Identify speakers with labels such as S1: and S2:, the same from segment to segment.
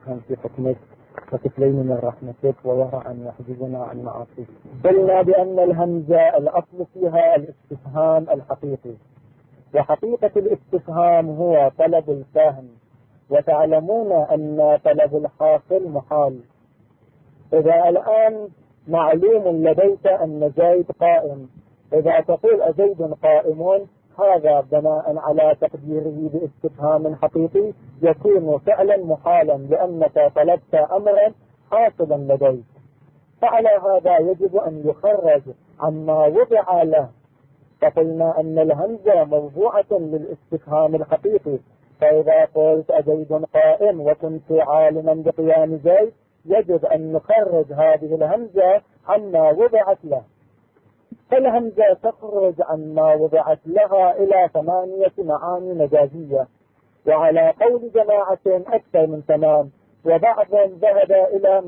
S1: يفهم في حكمك وكفلين من رحمتك ويرى أن يحجزنا عن معاصيك. قلنا بأن الهمزة الأصل فيها الاستفهام الحقيقي، وحقيقة الاستفهام هو طلب الفهم، وتعلمون أن طلب الحاصل محال. إذا الآن معلوم لديك أن زيد قائم، إذا تقول أزيد قائم، هذا بناء على تقديره باستفهام حقيقي يكون فعلا محالا، لأنك طلبت أمرا حاصلا لديك. فعلى هذا يجب أن يخرج عما وضع له. فقلنا أن الهمزة موضوعة للاستفهام الحقيقي، فإذا قلت أزيد قائم وكنت عالما بقيام زيد، يجب أن نخرج هذه الهمزة عما وضعت له. فالهمزة تخرج عما وضعت لها إلى 8 معاني مجازية، وعلى قول جماعة أكثر من 8، وبعضهم ذهب إلى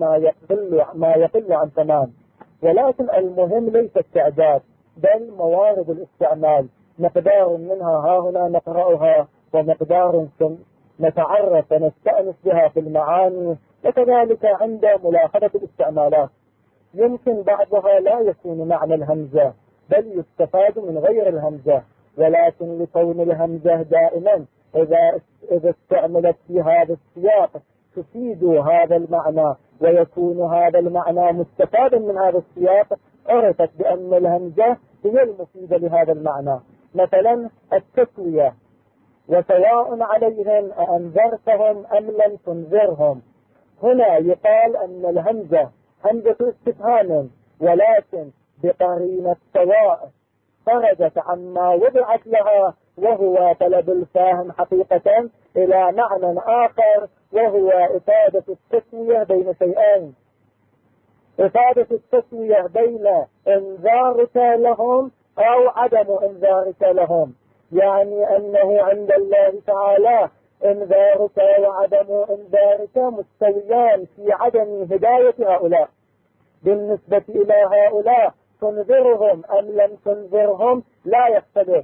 S1: ما يقل عن 8. ولكن المهم ليس التعداد بل موارد الاستعمال، مقدار منها ها هنا نقرأها، ومقدار نتعرف ونستأنس بها في المعاني، وكذلك عند ملاحظة الاستعمالات. يمكن بعضها لا يكون معنى الهمزة بل يستفاد من غير الهمزة، ولكن لكون الهمزة دائما إذا استعملت في هذا السياق تفيد هذا المعنى، ويكون هذا المعنى مستفادا من هذا السياق، عرفت بأن الهمزة هي المفيدة لهذا المعنى. مثلا التسوية، وسواء عليهم أنذرتهم أم لم تنذرهم. هنا يقال أن الهمزة همزة استفهام، ولكن بقرينة سواء خرجت عما وضعت لها، وهو طلب الفاهم حقيقة، إلى معنى آخر، وهو إفادة التسوية بين شيئين. إفادة التسوية بين إنذارك لهم أو عدم إنذارك لهم، يعني أنه عند الله تعالى إنذارك وعدم إنذارك مستويان في عدم هداية هؤلاء. بالنسبة إلى هؤلاء تنذرهم أم لم تنذرهم لا يختلف،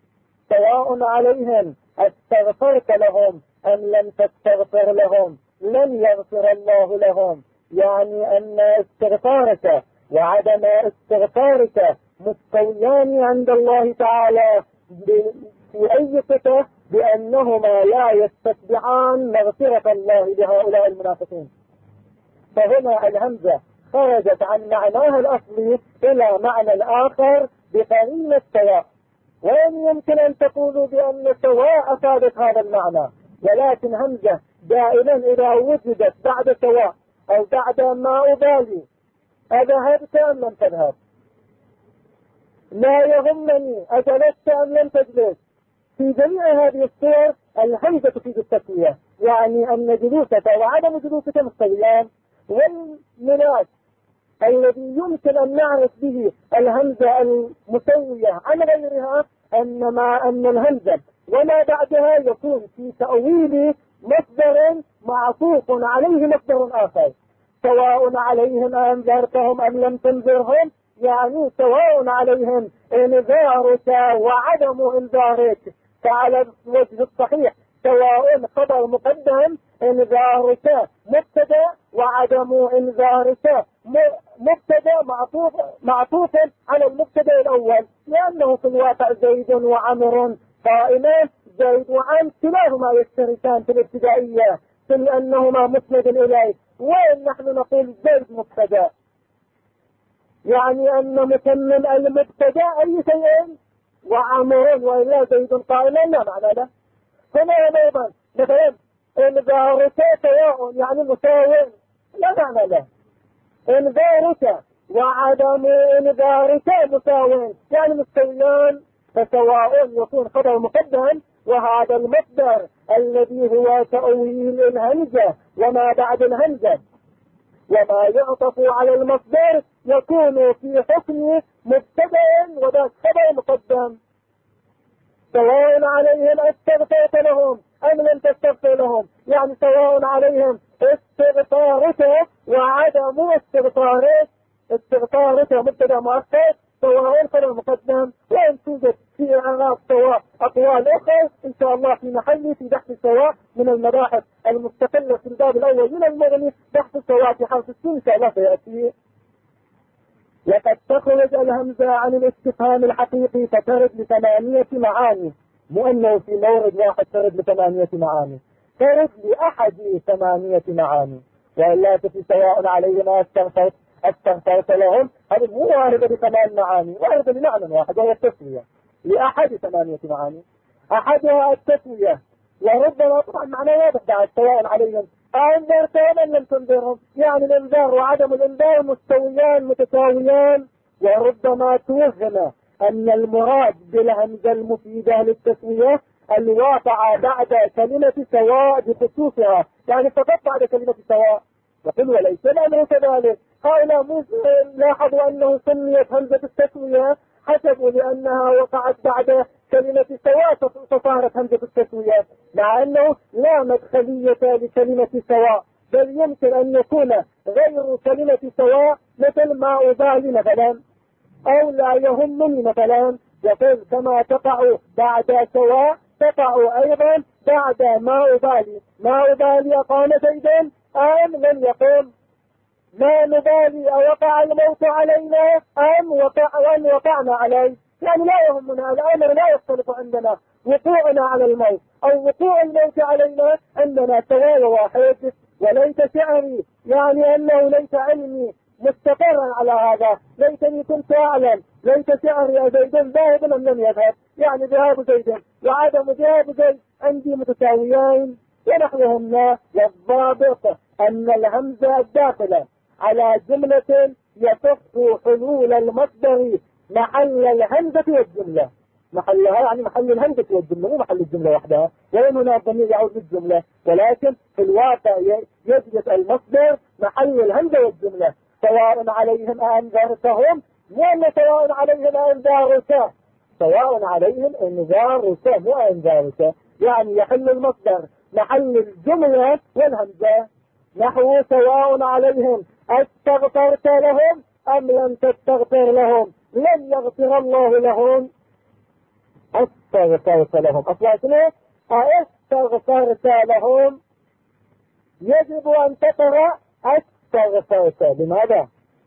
S1: سواء عليهم استغفرت لهم أم لم تستغفر لهم لن يغفر الله لهم، يعني أن استغفارك وعدم استغفارك مستويان عند الله تعالى في أي صفة بأنهما لا يستتبعان مغفرة الله لهؤلاء المنافقين. فهنا الهمزة خرجت عن معناها الأصلي إلى معنى آخر بقرينة سواء. وين يمكن أن تقولوا بأن سواء أفادت هذا المعنى، ولكن همزة دائما إذا وجدت بعد سواء أو بعد ما أبالي أذهبت أم لم تذهب، لا يهمني أجلست أم لم تجلس، في جميع هذه الصور الهمزة تفيد التسوية، يعني أن جلوسك وعدم جلوسك مستويان. والمناس الذي يمكن أن نعرف به الهمزة المسوية عن غيرها أن الهمزة وما بعدها يكون في تأويل مصدر معطوف عليه مصدر آخر، سواء عليهم أنذرتهم أم لم تنذرهم، يعني سواء عليهم إنذارك وعدم إنذارك. فعلى الوجه الصحيح سواء خبر مقدم إنذارك مبتدا وعدم إنذارك مبتدا معطوف على المبتدا الأول، لأنه في الواقع زيد وعمر قائمان، زيد وعمر كلاهما يشتركان في الابتدائية في أنهما مسند إليه، وإن نحن نقول زيد مبتدا، يعني أن متمم المبتدا أي شيء وعمر وإلا زيد قائما لا معنى له. هنا أيضا مثلا إنذارك سواء يعني مساوٍ لا معنى له، إنذارك وعدم إنذارك مساوٍ يعني مستويان، فسواء يكون خبر مقدم، وهذا المصدر الذي هو تأويل الهمزة وما بعد الهمزة وما يعطف على المصدر يكون في حكم مبتدأ وذاك خبر مقدم. سواء عليهم استغفرت لهم أم لم تستغفر لهم، يعني سواء عليهم استغفارك وعدم استغفارك. استغفارك مبتدا مؤخر سواء فالمقدم، وإن توجد في إعراب سواء أقوال أخرى إن شاء الله في محله في بحث سواء من المباحث المستقلة في الباب الأول من المغني، بحث سواء في حرف السين إن شاء الله سيأتي. لقد تخرج الهمزة عن الاستفهام الحقيقي فترد ل8 معاني، مو أنه في مورد واحد ترد ل8 معاني، ترد لأحد 8 معاني. وإلا في سواء علينا استغفرت لهم، هذه مو واردة ب8 معاني، واردة بمعنى واحد وهي التسوية لأحد 8 معاني. أحدها التسوية، وربما طبعا معنى واضح بعد سواء عليهم أنذرتهم أم لم تنذرهم، يعني الإنذار وعدم الإنذار مستويان متساويان. وربما توهم أن المراد بالهمزة المفيدة للتسوية الواقع بعد كلمة سواء بخصوصها، يعني فقط بعد كلمة سواء. يقول وليس الأمر كذلك. هؤلاء لاحظوا أنه سميت همزة التسوية حسبوا لأنها وقعت بعد كلمة سواء فصارت همزة التسوية، مع أنه لا مدخلية لكلمة سواء، بل يمكن أن يكون غير كلمة سواء مثل ما أبالي مثلا، أو لا يهمني مثلا. يقول كما تقع بعد سواء تقع أيضا بعد ما أبالي. ما أبالي أقام زيدا أم لم يقم، ما نبالي أوقع الموت علينا أم وقعنا عليه، يعني لا يهمنا، الأمر لا يختلف عندنا، وقوعنا على الموت أو وقوع الموت علينا عندنا سواء واحد. وليس شعري يعني أنه ليس علمي مستقرا على هذا، ليتني كنت أعلم، ليس شعري زيد ذاهب أم لم يذهب، يعني ذهاب زيد وعدم ذهاب زيد عندي متساويين ونحوهن. والضابط أن الهمزة الداخلة على جملة يصف حلول المصدر محل الهمزة والجملة، محلها يعني محل الهمزة والجملة مو محل الجملة وحدها، وإن هنا الضمير يعود للجملة، ولكن في الواقع يجلس المصدر محل الهمزة والجملة. سواء عليهم أنذرتهم، مو سواء عليهم أنذارك، سواء عليهم أنذارك مو أنذارك، يعني يحل المصدر محل الجملة والهمزة. نحو سواء عليهم استغفرت لهم أم لم تستغفر لهم، لن يغفر الله لهم. استغفرت لهم أصلا اسمه استغفرت لهم، يجب أن تقرأ استغفرت. لماذا؟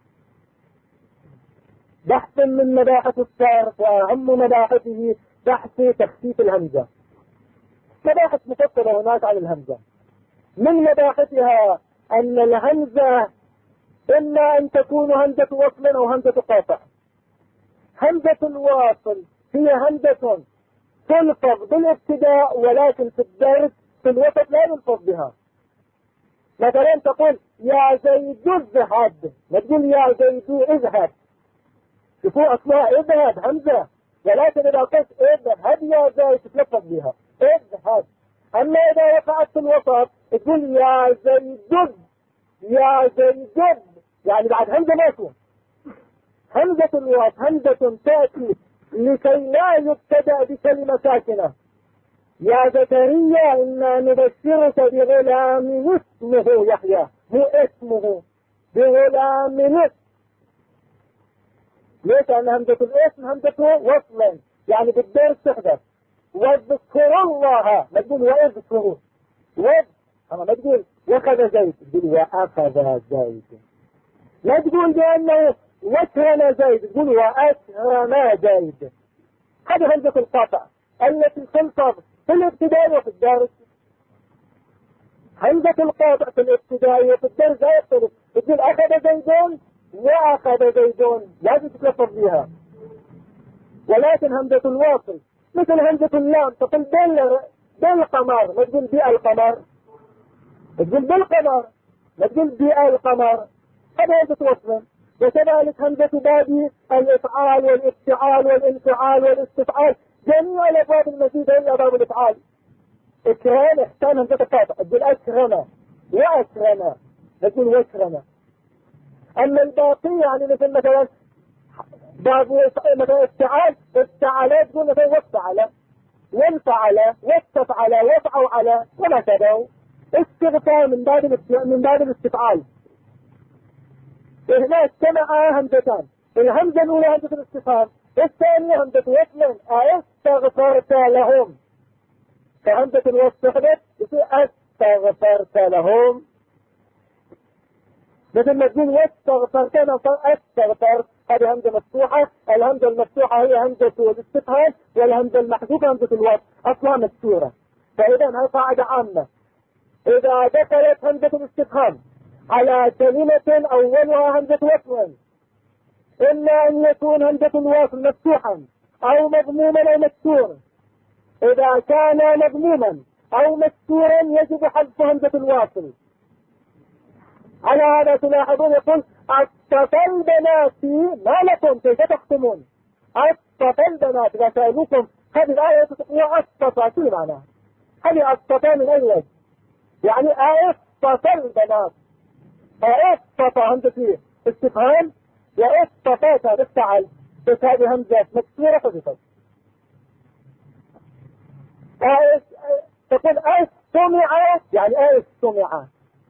S1: بحث من مباحث الصرف، وأهم مباحثه بحث تخفيف الهمزة. مباحث مفصلة هناك عن الهمزة، من مباحثها أن الهمزة إما أن تكون همزة وصل أو همزة قاطع. همزة الواصل هي همزة تلفظ بالابتداء ولكن في الدرس في الوسط لا يلفظ بها. مثلا تقول يا زيد اذهب، ما تقول يا زيد اذهب، شوفوا أصلها اذهب همزة، ولكن إذا قلت اذهب يا زيد تتلفظ بها اذهب. أما إذا وقعت في الوسط تقول يا زيد يا زيد، يعني بعد همزة ما يكون. همزة الوصل همزة تأتي لكي لا يبتدأ بكلمة ساكنة. يا زكريا إنا نبشرك بغلام اسمه يحيى، مو اسمه، بغلام اسم. ليش؟ أن همزة الاسم همزة وصلا، يعني بالدرس تحدث. واذكر الله، ما تقول واذكروا، أما ما تقول وأخذ زيد، تقول وأخذ زيد. لا تقول بأنه وكرم زيد، تقول وأكرم زيد. هذه همزة القاطع التي تلفظ في الابتداء وفي الدرس. همزة القاطع في الابتداء وفي الدرس لا يختلف، تقول أخذ زيدون وأخذ زيدون، لازم تتلفظ بها. ولكن همزة الواصل مثل همزة اللام، تقول بالقمر، ما تقول بالقمر، تقول بالقمر، ما تقول بالقمر. هذا همزة وصل. وكذلك همزة باب الإفعال والافتعال والانفعال والاستفعال، جميع الأبواب المزيدة إلا باب الإفعال. إكرام إحسان همزة القاطع، تقول أكرم وأكرم، تقول وأكرم. أما الباقي يعني مثلا باب مثلا افتعال، افتعال تقول مثلا وافتعل وانفعل واستفعل وافعوا على وما تبعوا. استغفار من باب الاستفعال. هنا اجتمع همزتان، الهمزة الأولى همزة الاستفهام، الثانية همزة وصل، استغفرت لهم، فهمزة الوصل حدث استغفرت لهم، مثل ما تقول واستغفرت لهم استغفرت، هذه همزة مفتوحة. الهمزة المفتوحة هي همزة الاستفهام، والهمزة المحذوفة همزة الوصل أصلا مكسورة. فإذا هذه قاعدة عامة، إذا دخلت همزة الاستفهام على كلمة أولها همزة وصل، إلا أن يكون همزة الوصل مفتوحا أو مضموما أو مكسورا. إذا كان مضموما أو مكسورا يجب حذف همزة الواصل. على هذا تلاحظون يقول أصطفى البنات ما لكم كيف تختمون. أصطفى البنات إذا سألوكم هذه الآية تقول أصطفى، شو معناها؟ هذه أصطفى من أي وجه؟ يعني أصطفى البنات، أصطفى همزة استفهام، وأصطفى تفعل، بس هذه همزة مكسورة حذفت. تقول أستمع يعني أستمع،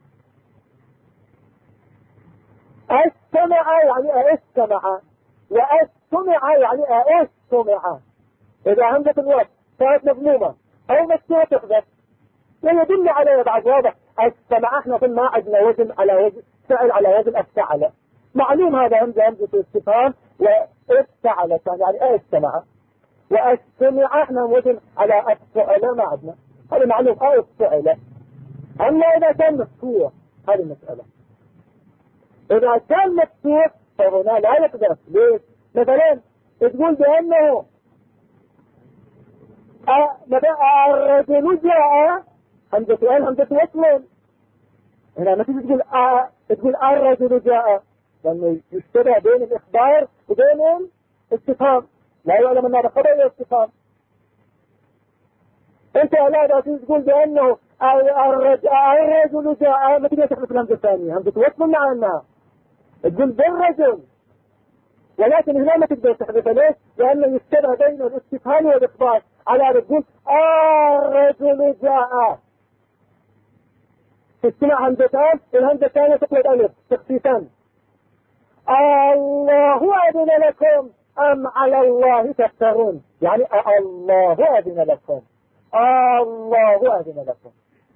S1: أستمع يعني أستمع، وأستمع يعني أستمع. إذا همزة الوصل كانت مضمومة أو مكسورة تحذف، ويدل على بعد واضح استمع. احنا قلنا ما عندنا وزن على وزن فعل على وزن افتعل، معلوم هذا همزة استفهام، وافتعل يعني استمع. واستمع احنا وزن على افتعل ما عندنا، هذا معلوم افتعل. اما اذا كان مفتوح هذه المسألة، اذا كان مفتوح فهنا لا يقدر. ليش؟ مثلا تقول بانه الرجل جاء، همزة همزة وصل، هنا ما تقول تقول الرجل جاء، لأنه يشتبه بين الإخبار وبين الاستفهام، لا يعلم أن هذا خبر أو استفهام. أنت لا تقول بأنه الرجل جاء، ما تقدر تحذف الهمزة الثانية، همزة وصل مع أنها تقول بالرجل، ولكن هنا ما تقدر تحذفها. ليش؟ لأنه يشتبه بين الاستفهام والإخبار. على هذا تقول الرجل جاء، تسمع همزتان، الهمزة الثانية تقلد ألف تخفيفا. الله أذن لكم أم على الله تفترون، يعني الله أذن لكم، الله أذن لكم.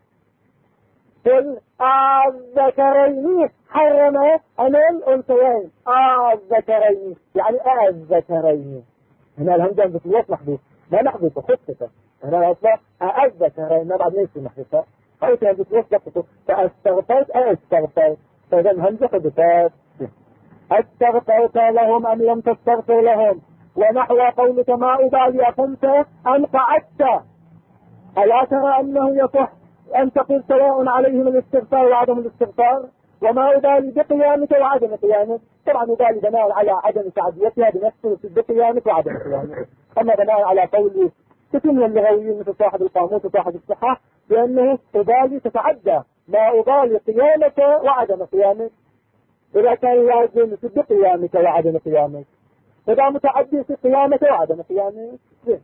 S1: قل الذكرين حرم أم الأنثيين، الذكرين يعني الذكرين. هنا الهمزة همزة الوصل محذوف، ما محذوفة خففة، هنا أصلا الذكرين ما بعد ليس محذوفة، أو همزة الوصل فأستغفرت أستغفرت، فإذا همزة حذفت. استغفرت لهم أم لم تستغفر لهم، ونحو قولك ما أبالي أقمت أم قعدت، ألا ترى أنه يصح أن تقول سواء عليهم الاستغفار وعدم الاستغفار، وما أبالي بقيامك وعدم قيامك. طبعا أبالي بناء على عدم تعديتها بنفسه بقيامك وعدم قيامك، أما بناء على قول كثير من اللغويين مثل صاحب القاموس وصاحب الصحاح بأنه أبالي تتعدى، ما أبالي قيامك وعدم قيامك، إذا كان لازم في قيامك وعدم قيامك، إذا متعدي في قيامك وعدم قيامك.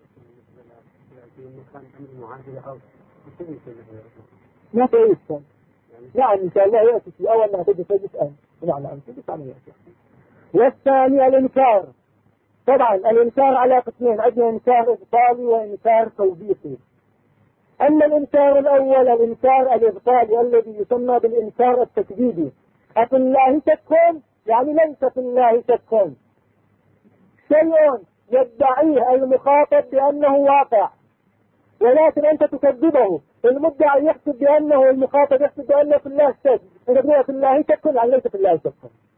S1: ما تعيشكم يعني إن شاء الله يأتي في أول ما تجد تجد نعم تجد عن يأتي. والثاني الإنكار. طبعا الإنكار على قسمين، عندنا إنكار إبطالي وإنكار توبيخي. أما الإنكار الأول الإنكار الإبطالي الذي يسمى بالإنكار التكذيبي، أفي الله شك يعني ليس في الله شك، شيء يدعيه المخاطب بأنه واقع ولكن أنت تكذبه، المدعي يحسب بأنه المخاطب يحسب بأنه في الله شك، إذا في الله شك يعني ليس في الله شك.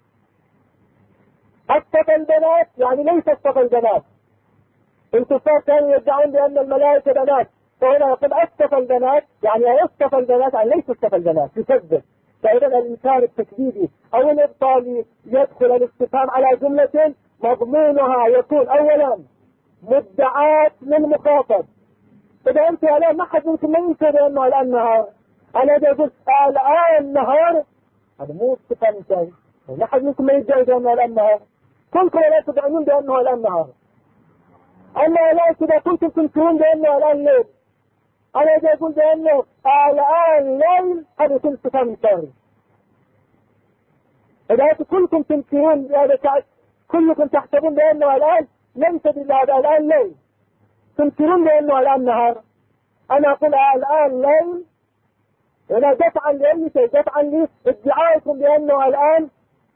S1: أصطفى البنات يعني ليس أصطفى البنات، الكفار كانوا يدعون بأن الملائكة بنات، فهنا يقول أصطفى البنات يعني أصطفى البنات يعني ليس أصطفى البنات، يكذب. فإذا الإنكار التكذيبي أو الإبطالي يدخل الاستفهام على جملة مضمونها يكون أولا مدعاة للمخاطب. إذا أنت الآن ما حد منكم ما ينكر بأنه الآن نهار، أنا إذا قلت الآن نهار هذا مو استفهام انتهي، ما حد منكم ما يدعي بأنه الآن نهار، كلكم لا تدعون بأنه الآن نهار. أما الآن إذا كنتم تنكرون بأنه الآن ليل، أنا إذا أقول بأنه الآن ليل هذا يكون استفهام انتهي. إذا كلكم تنكرون بهذا كلكم تحسبون بأنه الآن ليس بالله، الآن ليل، تنكرون بأنه الآن نهار. أنا أقول الآن ليل، ولا دفعا لأي شيء، دفعا لادعائكم بأنه الآن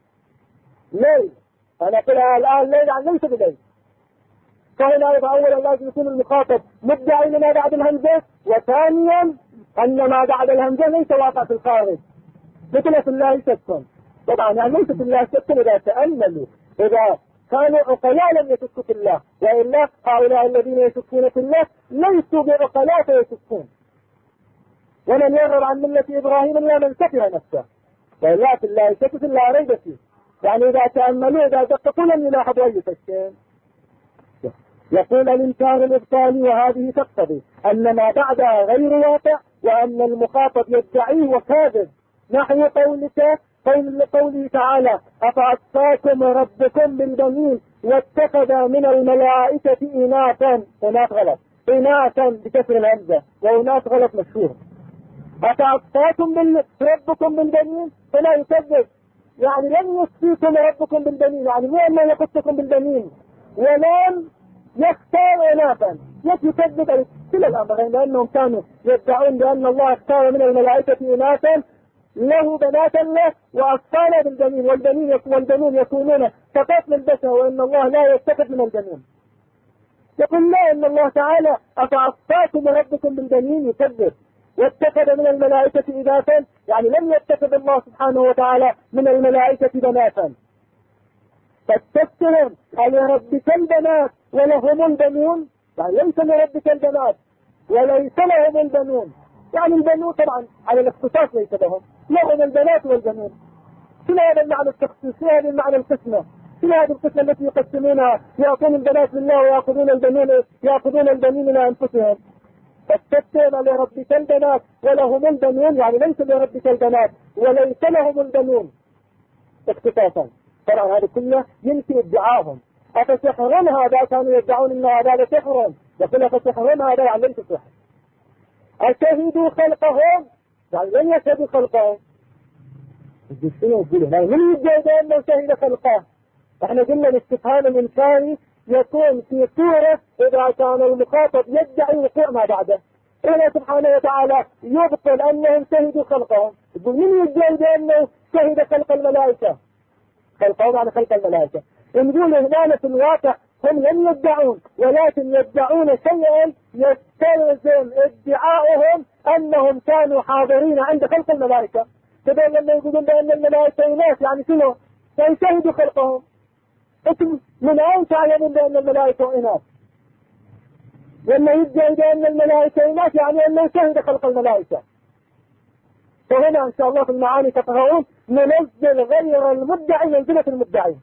S1: ليل. أنا أقول الآن ليل يعني ليس بليل. فهنا أيضا أولا لازم يكون المخاطب مدعي لما بعد الهمزة، وثانيا أن ما بعد الهمزة ليس واقع في الخارج، مثل في الله شك. طبعا يعني ليس في الله شك إذا تأملوا، إذا كانوا عقلاء لم يشكوا في الله، وإلا هؤلاء الذين يشكون في الله ليسوا بعقلاء فيشكون. ومن يرغب عن ملة إبراهيم إلا من سفه نفسه، وإلا في الله شك في الله ريب فيه. يعني إذا تأملوا إذا دققوا لم يلاحظوا أي شيء. يقول الإنكار الإبطالي وهذه تقتضي أن ما بعدها غير واقع، وأن المخاطب يدعيه وكاذب، نحو قوله تعالى أفعصاكم ربكم بالبنين واتخذ من الملائكة إناثا. إناث غلط، إناثا بكسر الهمزة، وإناث غلط مشهور. أفعصاكم ربكم بالبنين فلا يكذب، يعني لم يكفيكم ربكم بالبنين، يعني مو أنه يخصكم بالبنين، ولم يختار إناثا. يكذب كل الأمرين، لأنهم كانوا يدعون بأن الله اختار من الملائكة إناثا له بنات له وأصفانا بالبنين، والبنين يكونون فقط للبشر، وإن الله لا يتخذ من البنين. يقول لا، إن الله تعالى أفعصاكم ربكم بالبنين يكذب، واتخذ من الملائكة إناثا، يعني لم يتخذ الله سبحانه وتعالى من الملائكة بناتا. فاستفتهم ألربك البنات ولهم البنون، يعني ليس لربك البنات وليس لهم البنون، يعني البنون طبعا على الاختصاص ليس لهم البنات والبنون. شنو هذا المعنى التخصيص؟ شنو هذا المعنى القسمة؟ شنو هذه القسمة التي يقسمونها؟ يعطون البنات لله ويأخذون البنين من أنفسهم. فاستفتهم لربك البنات ولهم البنون، يعني ليس لربك البنات وليس لهم البنون اختصاصا. طبعا هذا كله ينفي ادعاهم. أفسحر هذا؟ كانوا يدعون ان هذا سحر، يقول أفسحر هذا يعني ليس سحر. أشهدوا خلقهم؟ يعني لن يشهدوا خلقهم. شنو يقولوا؟ يعني من يدعي أنه شهد خلقه؟ احنا قلنا الاستفهام الإنكاري يكون في صورة إذا كان المخاطب يدعي وقوع ما بعده. الله سبحانه وتعالى يبطل أنهم شهدوا خلقهم. يقول من يدعي بأنه شهد خلق الملائكة؟ خلقهم يعني خلق الملائكة. نقول هنا في الواقع هم لم يدعون، ولكن يدعون شيئا يستلزم ادعائهم أنهم كانوا حاضرين عند خلق الملائكة. كذا لما يقولون بأن الملائكة إناث، يعني شنو؟ يعني شهدوا خلقهم. انتم من أين تعلمون بأن الملائكة إناث؟ لما يدعي بأن الملائكة إناث يعني أنه شهد خلق الملائكة. فهنا إن شاء الله في المعاني تقرؤون ننزل غير المدعي منزلة المدعي،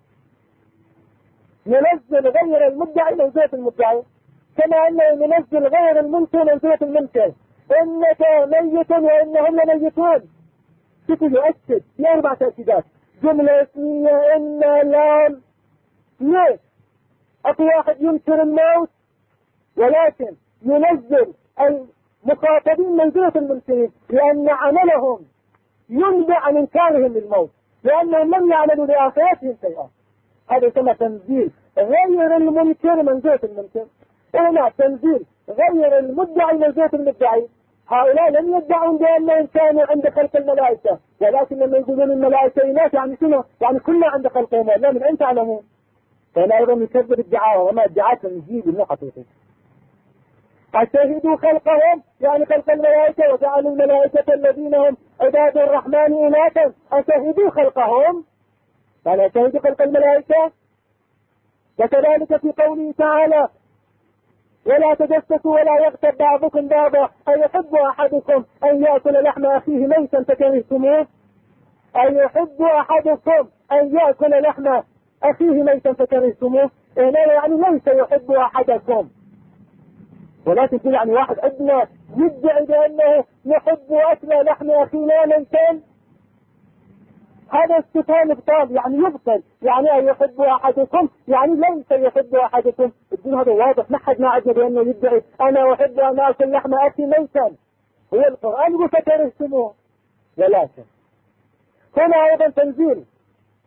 S1: ننزل غير المدعي منزلة المدعي، كما أنه ننزل غير المنكر منزلة المنكر. إنك ميت وإنهم لميتون. شوفوا يؤكد في 4 تأكيدات، جملة اسمية إن لام. ليش؟ أكو واحد ينكر الموت ولكن ينزل المخاطبين منزلة المنكرين، لأن عملهم ينبع عن إنكارهم للموت، لأنهم لم يعملوا لآخرتهم شيئا. هذا يسمى تنزيل غير المنكر منزلة المنكر. هنا تنزيل غير المدعي منزلة المدعي. هؤلاء لم يدعون بأنهم كانوا عند خلق الملائكة، ولكن لما يقولون الملائكة إناث يعني شنو؟ يعني كلنا عند خلقهم. لا، من أين تعلمون؟ فهنا أيضا يكذب ادعاء، وما ادعاء تنزيل مو حقيقي. أشهدوا خلقهم يعني خلق الملائكة، وجعلوا الملائكة الذين هم عباد الرحمن إناثا. أشهدوا خلقهم يعني أشهدوا خلق الملائكة. وكذلك في قوله تعالى ولا تجسسوا ولا يغتب بعضكم بعضا أيحب أحدكم أن يأكل لحم أخيه ميتا فكرهتموه. أيحب أحدكم أن يأكل لحم أخيه ميتا فكرهتموه. هنا يعني ليس يحب أحدكم، ولكن يعني واحد عندنا يدعي بأنه يحب أكل لحم أخينا ميتا. هذا استفهام إبطال، يعني يبطل، يعني أن يحب أحدكم يعني ليس يحب أحدكم. الدين هذا واضح، ما حد ما عندنا بأنه يدعي أنا أحب أن أكل لحم أخي ميتا. هو القرآن يقول فكرهتموه. ولكن هنا أيضا تنزيل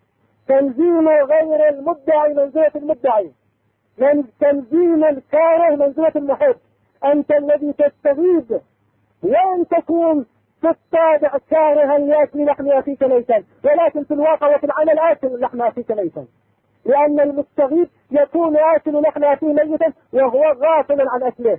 S1: تنزيل غير المدعي منزلة المدعي، من تنزيل الكاره منزلة المحب. أنت الذي تستغيث وأن تكون في الطابع كارها لأكل لحم أخيك ميتا، ولكن في الواقع وفي العمل آكل لحم أخيك ميتا، لأن المستغيث يكون آكل لحم أخيه ميتا وهو غافل عن أكله.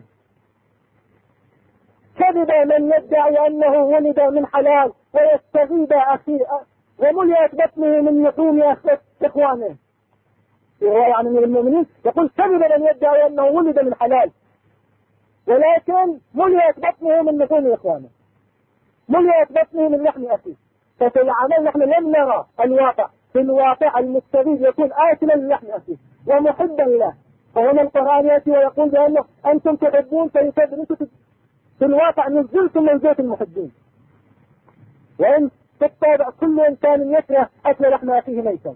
S1: كذب من يدعي أنه ولد من حلال ويستغيث أخيه وملئت بطنه من لحوم إخوانه، رواية عن المؤمنين يقول كذب من يدعي أنه ولد من حلال ولكن ملئت بطنه من لحوم إخوانه، ملئت بطنه من لحم أخيه. ففي العمل نحن لم نرى الواقع، في الواقع المستغيث يكون آكلا للحم أخيه ومحبا له. فهنا القرآن يأتي ويقول بأنه أنتم تحبون فيكذب، في الواقع نزلتم منزلة المحبين. وإن بالطبع كل إنسان يكره أكل لحم أخيه ميتا.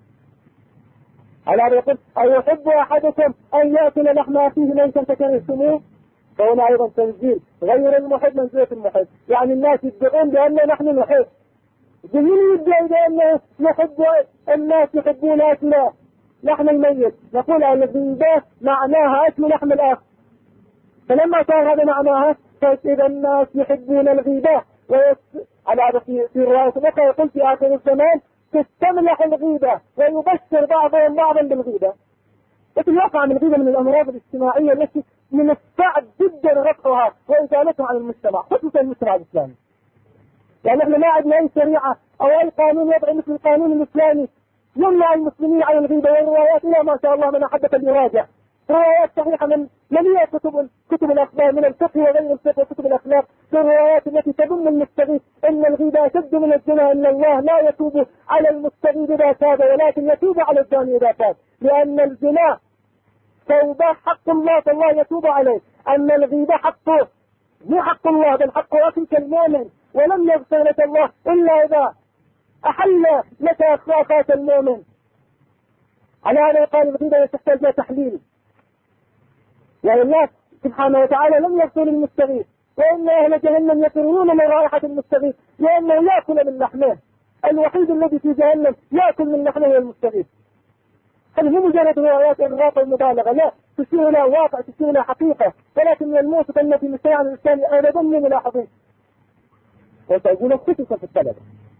S1: على هذا يقول أيحب أحدكم أن يأكل لحم أخيه ميتا فكرهتموه؟ فهنا أيضا تنزيل غير المحب منزلة المحب. يعني الناس يدعون بأن نحن نحب، جميل يدعي بأن نحب، الناس يحبون أكل لحم الميت، نقول الغيبة معناها أكل لحم الآخر. فلما صار هذا معناها فإذا الناس يحبون الغيبة على هذا في رواية أخرى يقول في آخر الزمان تستملح الغيبة ويبشر بعضهم بعضا بالغيبة. وفي الواقع من الغيبة من الأمراض الاجتماعية التي من الصعب جدا رفعها وإزالتها عن المجتمع، خصوصا المجتمع الإسلامي. يعني احنا ما عندنا أي شريعة أو أي قانون يضع مثل القانون الإسلامي يمنع المسلمين عن الغيبة. والروايات إلى ما شاء الله من أحدث يراجع روايات صحيحة من جميع كتب الأخبار من الفقه وغير الفقه وكتب الأخلاق، الروايات التي تضم المستغيث ان الغيبة أشد من الزنا، ان الله لا يتوب على المستغيث إذا تاب ولكن يتوب على الزاني إذا تاب، لأن الزنا توبة حق الله فالله يتوب عليه، أن الغيبة حقه مو حق الله بل حق أخيك المؤمن، ولم يغفر لك الله إلا إذا أحل لك أخاك المؤمن. على هذا يقال الغيبة تحتاج إلى تحليل، يعني الله سبحانه وتعالى لم يغفر للمستغيث، وإن أهل جهنم يفرون من رائحة المستغيث لأنه يأكل من لحمه، الوحيد الذي في جهنم يأكل من لحمه المستغيث. هل هي مجرد روايات إغراق المبالغة؟ لا، تشير إلى واقع، تشير إلى حقيقة، ولكن من الموصف أن في المجتمع الإسلامي أبدا من ملاحظين وتقول خصوصا في الطلبة.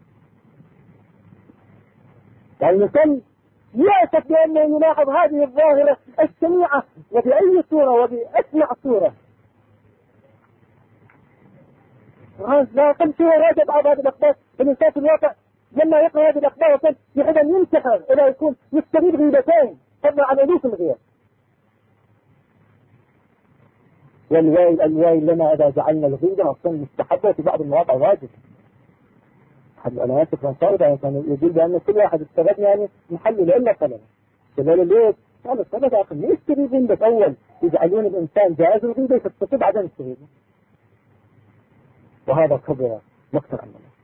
S1: يعني الإنسان يأسف بأنه يلاحظ هذه الظاهرة الشنيعة وبأي صورة وبأسمع صورة. لا أقل شيء راجع بعض هذه الأخبار. الإنسان في الواقع لما يقرأ هذه الأخبار وكان يحب أن ينتحر إلى يكون يستغيث غيبتين فضلا عن ألوف الغير. والويل لنا إذا جعلنا الغيبة أصلا مستحبة في بعض المواقع واجب. أحد العلماء الفرنساوي كان يقول بأن كل واحد استفاد يعني محلل إلا طلبه. قال ليه؟ قال الطلبة يا أخي ليش تريدون بس أول يجعلون الإنسان جائز الغيبة فتستطيع بعدين الشهيد، وهذا كبر مقتل عن الله.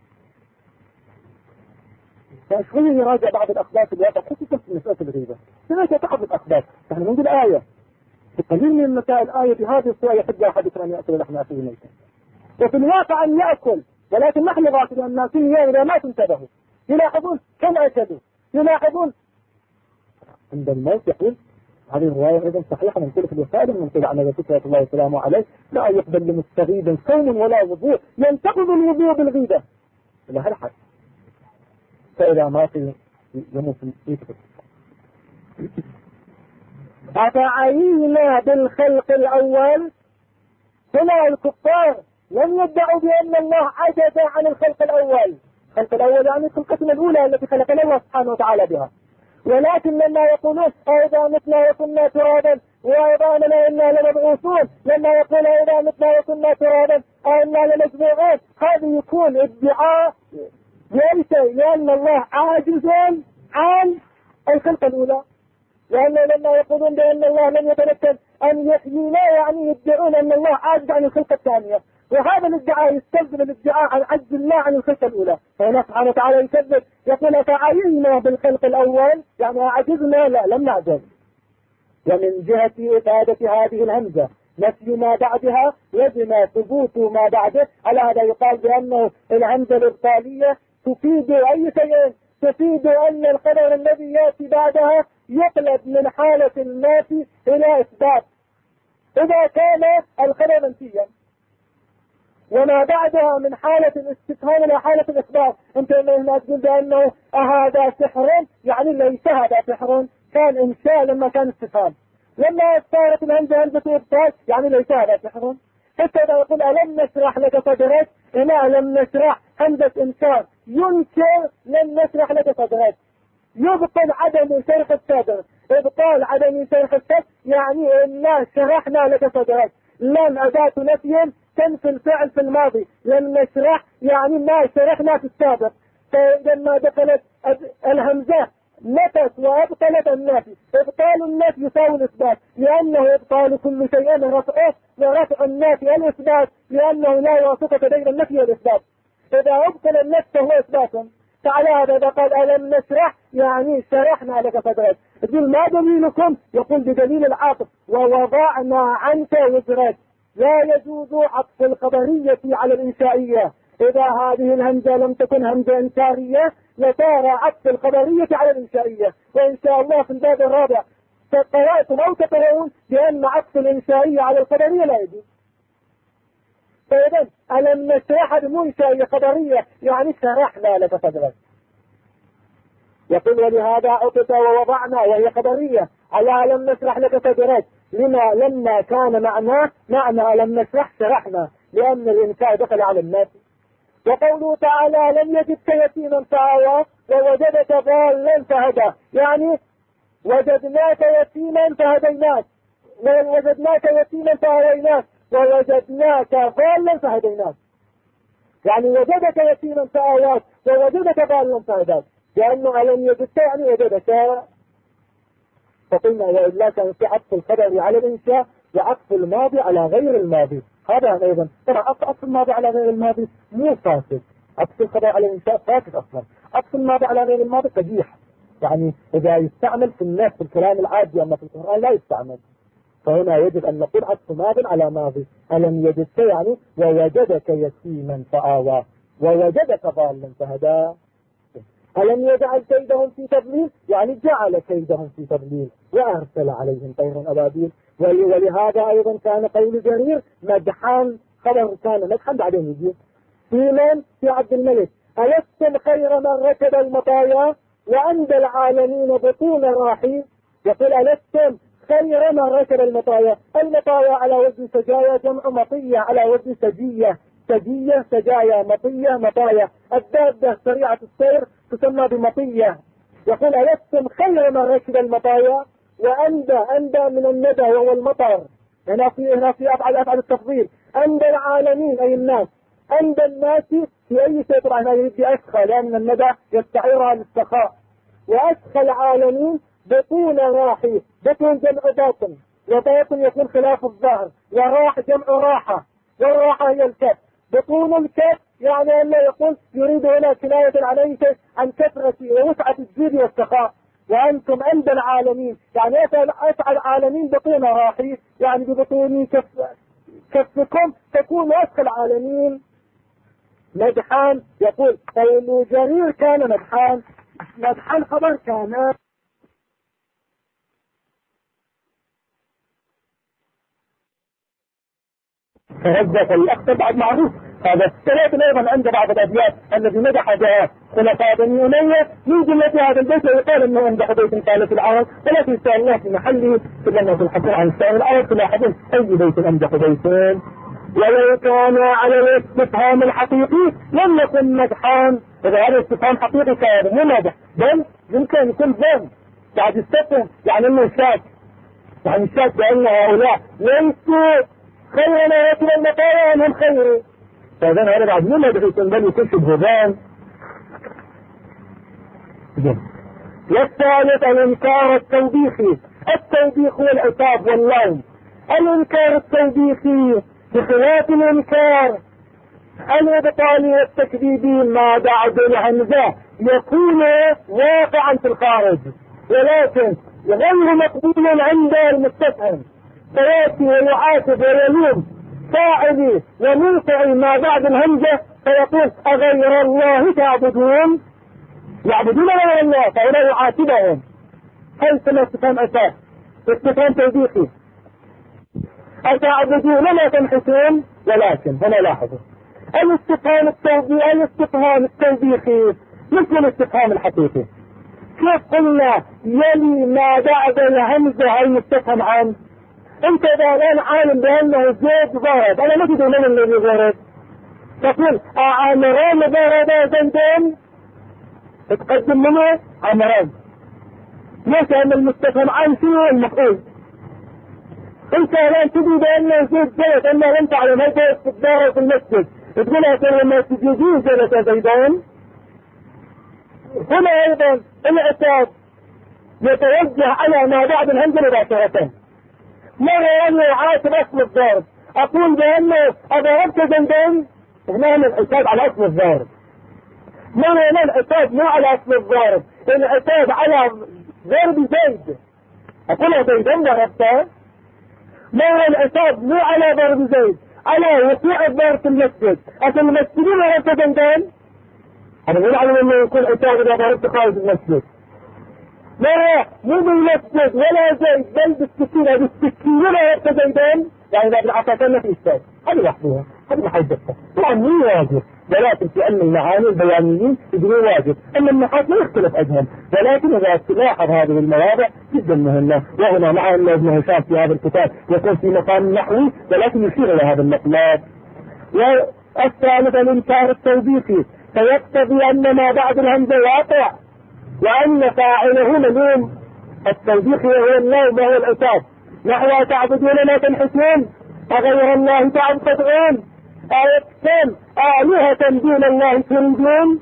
S1: فشوية يراجع بعض الأخبار في الواقع خصوصا في مسألة الغيبة. هناك بعض الأخبار نحن نقول آية في قليل من المسائل آية بهذه الصورة يحب أحدكم أن يأكل لحم أخيه ميتا، وفي الواقع أن يأكل، ولكن نحن غافلون الناس إذا ما تنتبهوا يلاحظون كم أكلوا، يلاحظون عند الموت. يقول هذه الرواية أيضا صحيحة من كل في الوسائل من قول عن الرسول صلى الله وسلامه عليه لا يقبل لمستغيب صوم ولا وضوء ينتقض الوضوء بالغيبة إلى هالحد، فإذا مات يموت يكفر. أفعينا بالخلق الأول، هنا الكفار لم يدعوا بأن الله عجز عن الخلق الأول. الخلق الأول يعني خلقتنا الأولى التي خلقنا الله سبحانه وتعالى بها، ولكن لما يقولون أئذا متنا وكنا ترابا وعظامنا إنا لمبعوثون، لما يقول أئذا متنا وكنا ترابا أئنا لمجموعون، هذا يكون ادعاء لأي شيء، لأن الله عاجز عن الخلق الأولى. لأنه لما يقولون بأن الله لم يتمكن أن يحيينا يعني يدعون أن الله عاجز عن الخلق الثانية، وهذا الادعاء يستلزم الادعاء عن عجز الله عن الخلق الأولى. فهنا سبحانه وتعالى يكذب يقول فعينا بالخلق الأول، يعني عجزنا، لا لم نعجز. ومن جهة إفادة هذه الهمزة نفي ما بعدها وجنا ثبوت ما بعده، على هذا يقال بأنه الهمزة الإبطالية تفيد أي شيء، تفيد أن الخبر الذي يأتي بعدها يقلب من حالة النافي إلى إثبات إذا كان الخبر منفيا، وما بعدها من حالة الاستفهام إلى حالة الإثبات. أنت لما تقول بأنه هذا سحر يعني ليس هذا سحر، كان إنشاء لما كان استفهام. لما صارت الهمزة همزة إبطال يعني ليس هذا سحر. حتى إذا يقول ألم نشرح لك صدرك، هنا ألم نشرح همزة إنكار، ينكر لم نشرح لك صدرك، يبطل عدم شرح الصدر. إبطال عدم شرح الصدر يعني إنا شرحنا لك صدرك. لم أداة نفي تنفي الفعل في الماضي، لم نشرح يعني ما شرحنا في السابق. فلما دخلت الهمزة نفت وأبطلت النفي. إبطال النفي يساوي الإثبات، لأنه إبطال كل شيء رفعه، ورفع النفي الإثبات، لأنه لا يوافق بين النفي والإثبات. إذا أبطل النفي فهو إثبات. فعلى هذا إذا قال ألم نشرح يعني شرحنا لك صدرك. يقول ما دليلكم؟ يقول بدليل العاطف، ووضعنا عنك وزرك. لا يجوز عطف الخبرية على الإنشائية. إذا هذه الهمزة لم تكن همزة إنكارية لصار عطف الخبرية على الإنشائية. وإن شاء الله في الباب الرابع قرأتم أو تقرؤون بأن عطف الإنشائية على الخبرية لا يجوز. فإذا ألم نشرح بمنشأ خبرية يعني شرحنا لك صدرك. يقول ولهذا عطف ووضعنا وهي خبرية على ألم نشرح لك صدرك، لما كان معنى ألم نشرح شرحنا، لأن الإنشاء دخل على الناس. وقوله تعالى لم يجدك يتيما فآوى ووجدك ضالا فهدى، يعني وجدناك يتيما فهديناك، ووجدناك يتيما فآويناك، ووجدناك ضالا فهديناك. يعني وجدك يتيما فآواك ووجدك ضالا فهداك، لأنه ألم يجدك يعني وجدك. فقلنا وإلا كان في عطف الخبر على الإنشاء وعطف الماضي على غير الماضي. هذا أيضا ترى عطف الماضي على غير الماضي مو فاسد، عطف الخبر على الإنشاء فاسد أصلا. عطف الماضي على غير الماضي قبيح، يعني إذا يستعمل في الناس في الكلام العادي أما في القرآن لا يستعمل. فهنا يجب أن نقول عطف ماض على ماضي. ألم يجدك يعني ووجدك يتيما فآوى ووجدك ضالا فهدى. ألم يجعل كيدهم في تضليل يعني جعل كيدهم في تضليل وأرسل عليهم طيرا أبابيل. ولهذا أيضا كان قول جرير مدحان، خبر كان مدحان بعدين يجي في عبد الملك ألستم خير من ركب المطايا وأندى العالمين بطون راحي. يقول ألستم خير من ركب المطايا. المطايا على وزن سجايا، جمع مطية على وزن سجية، سجية سجايا، مطية مطايا. الدابة سريعة السير تسمى بمطية. يقول ألستم خير من ركب المطايا وأندى من الندى وهو المطر. هنا في أفعل التفضيل. أندى العالمين أي الناس، أندى الناس في أي شيء طبعا هذا يدي أسخى لأن الندى يستعيرها للسخاء. وأسخى العالمين بطون راحي، بطون جمع باطن، وباطن يكون خلاف الظهر، وراح جمع راحة، والراحة هي الكف. بطون الكف يعني أنه يقول يريد هنا كناية عن كثرة ووسعة الجود والسخاء. وأنتم عند العالمين يعني أسعى العالمين بطون راحي، يعني ببطون كفكم تكون أسخى العالمين. مدحان يقول قول جرير كان مدحان خبر كان. فهذا الأخطر بعد معروف. هذا الثلاثة أيضا عند بعض الأبيات الذي مدح بها خلفاء بني أمية من جملة هذا البيت، ويقال أنه أمدح بيت قال في العرب، ولكن إن شاء الله في محله كلنا في الحكم عن سائر العرب تلاحظون أي بيت أمدح بيتين. ولو كان على الاستفهام الحقيقي لم يكن مدحان. إذا هذا الاستفهام حقيقي كان مو مدح، بل يمكن يكون ظن بعد استفهم، يعني أنه شاك، يعني شاك بأن هؤلاء ليسوا خير ما يأكل المطايا أنهم خير. فإذن هذا بعد مما بحيث بل يكون شبهان. والثالث الإنكار التوبيخي. التوبيخ هو العتاب واللوم. الإنكار التوبيخي بخلاف الإنكار الإبطالي والتكذيبي ما بعد الهمزة يكون واقعا في الخارج، ولكن غير مقبول عند المستفهم، فيأتي ويعاتب ويلوم فاعلي ومنفعي ما بعد الهمزة، فيقول أغير الله تعبدون. يعبدون غير الله فهنا يعاتبهم. هل استفهام أساس استفهام توبيخي أتعبدون ما تنحتون؟ ولكن هنا لاحظوا الاستفهام التوبيخي مثل الاستفهام الحقيقي. كيف قلنا يلي ما بعد الهمزة المستفهم عنه؟ انت اذا الان عالم بانه زيد ضرب، انا ما تدري من الذي ضرب، تقول عامران ضربا زيدين، تقدم منه عامران. ليش؟ لان المستفهم عن فيه المفعول. انت الان تدري بانه زيد جلس، اما لم تعلم هل جلس في الدار في المسجد تقول لما تجدين جلس زيدان. هنا ايضا العتاب يتوجه على ما بعد الهمزة مباشرة. مرة أنه يعاتب أصل الضرب، أقول بأنه أضربت زيدين، هنا العتاب على أصل الضرب. مرة العتاب مو على أصل الضرب، العتاب على ضرب زيد، أقول زيدين ضربته. مرة العتاب مو على ضرب زيد، على وقوع الضرب في المسجد، أصل المسجدين ضربت زيدين. أنا لا أعلم أنه يكون عتاب إذا ضربت خارج المسجد. مرة مو بالمسجد ولا زيد، بل بالسكينة، بالسكينة ضربت زيدين، يعني إذا بالعصا كان في إشكال. هذه وحدها، هذه ما حيدتها، طبعا مو واجب، ولكن في علم المعاني البيانيين يقولون واجب. أما النحاة ما يختلف أجهم، ولكن إذا تلاحظ هذه المواضع جدا مهمة. وهنا مع أن ابن هشام في هذا الكتاب يكون في مقام نحوي، ولكن يشير إلى هذا المقدار. والثالث الإنكار التوبيخي، فيقتضي أن ما بعد الهمزة واقع، وأن فاعله ملوم. التوبيخ هو اللوم وهو العتاب، نحو تعبدون ما تنحتون أغير الله تدعون أيكتم آلهة دون الله تريدون.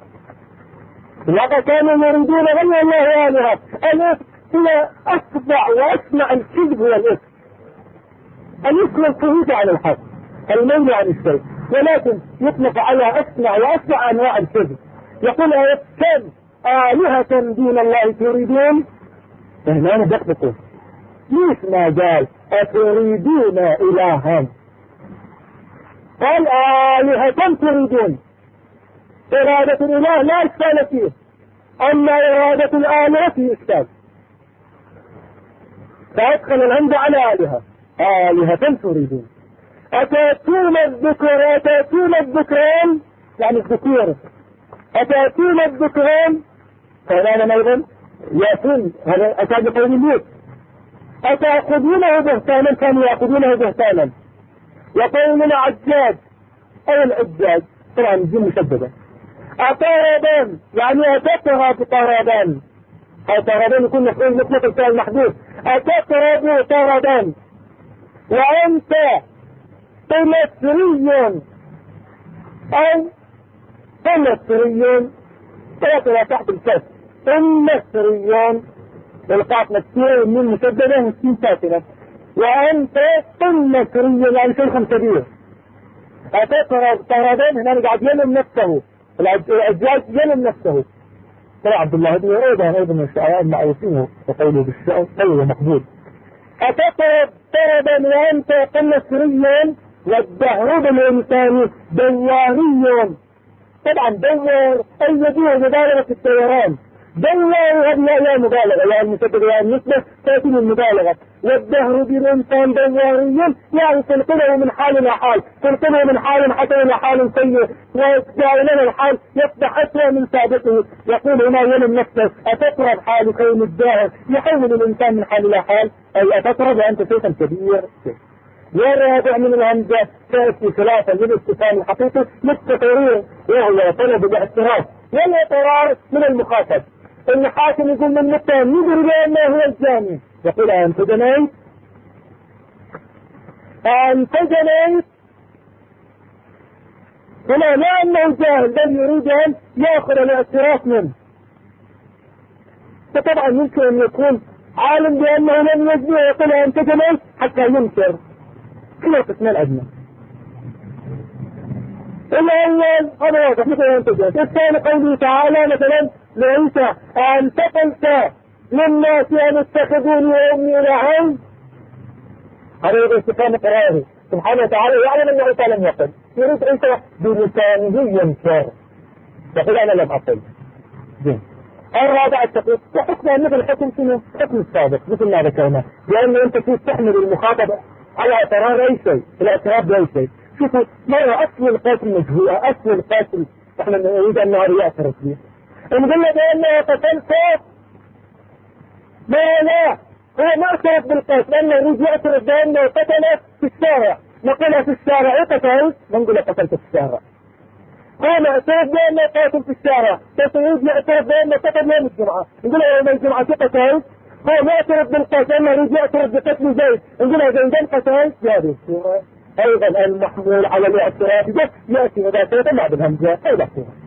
S1: لقد كانوا يريدون غير الله آلهة. الإفك هو أفظع وأسمع الكذب، هو الإفك، الإفك الخروج عن الحق، الميل عن الشيء، ولكن يطلق على أسمع وأسمع أنواع الكذب. يقول أيكتم آلهة دون الله تريدون. هنا ندققوا ليش ما قال أتريدون إلها؟ قال آلهة تريدون. إرادة الإله لا إشكال فيه، أما إرادة الآلهة في إشكال. فأدخل الهمزة على آلهة تريدون. أتأتون الذكران يعني الذكور، أتأتون الذكران فلانا أيضا يأتون، هذا أتى بقول الموت. أتأخذونه بهتانا، كانوا يأخذونه بهتانا. يقولون عجاج أو العجاج، طبعا الجن مشددة. أطردان يعني أتقرب طردان، أو طردان يكون مفعول مطلق الفعل محذوف. أتقرب طردان. وأنت تمثري أو تمثري، ثلاثة تحت الكسر، تمثري القاف مكسورة والنون مشددة والسين ساكنة. وأنت تمثري يعني شيخ كبير. أتقرب طردان، هنا قاعد يلم نفسه، العجاج يلم نفسه. ترى عبد الله بن عروبة أيضا من الشعراء المعروفين وقوله بالشعر قوله مقبول. أتقرب طردا وأنت تمثري، والدهر بالإنسان دواري. طبعا دوار أي يديه مبالغة في الطيران، دوار هذه لا مبالغة، يعني المسبب يعني النسبة تأتي من المبالغة. والدهر بالإنسان دواري يعني تنقله من حال إلى حال، تنقله من حال حسن إلى حال سيء، ودائما الحال يصبح أسوأ من سابقه. يقول هنا يلم نفسه أتقرب حال كون الداهر يحول الإنسان من حال إلى حال، أي أتقرب وأنت شيئا كبير. والرابع من الهمزة تأتي ثلاثة للاستفهام الحقيقي للتقرير، وهو طلب الاعتراف والإقرار من المخاطب. الحاكم يقول للمتهم يدري بأنه هو الزاني، يقول أنت جنيت، أنت جنيت. هنا لا أنه جاهل، بل يريد أن يأخذ الاعتراف منه. فطبعا يمكن أن يكون عالم بأنه لم يجني ويقول أنت جنيت حتى ينكر. كل القسم الأدنى. الأول هذا واضح مثل أن تجد. الثاني قوله تعالى مثلا لعيسى أنت قلت للناس أن اتخذوني وأمي إلهين. هذا يقول استفهام قراره سبحانه وتعالى يعلم أن عيسى لم يقل، يريد عيسى بلسانه ينكر، يقول أنا لم أقل. زين. الرابع التقييد وحكمه مثل حكم شنو؟ حكم السابق مثل ما ذكرنا، لأنه أنت تستحمل المخاطبة على اعتراض أي شيء، الاعتراف بأي شيء. شوفوا ما هو أصل القاتل مجهولة، أصل القاتل احنا نريد أن يعترف به. نقول له بأنه قتلته ما لا هو ما اعترف بالقتل، لأنه يريد يعترف بأنه قتله في الشارع، نقولها في الشارع قتل، ما نقول له قتلته في الشارع. هو معترف بأنه قاتل في الشارع، يريد يعترف بأنه قتل يوم الجمعة، نقول له يوم الجمعة قتل. هو ما يعترف بالقتل، لأنه يريد يعترف بقتل زيد، نقول له زيدان قتل في هذه الصورة. أيضا المحمول على الاعتراف يأتي مباشرة بعد الهمزة أيضا.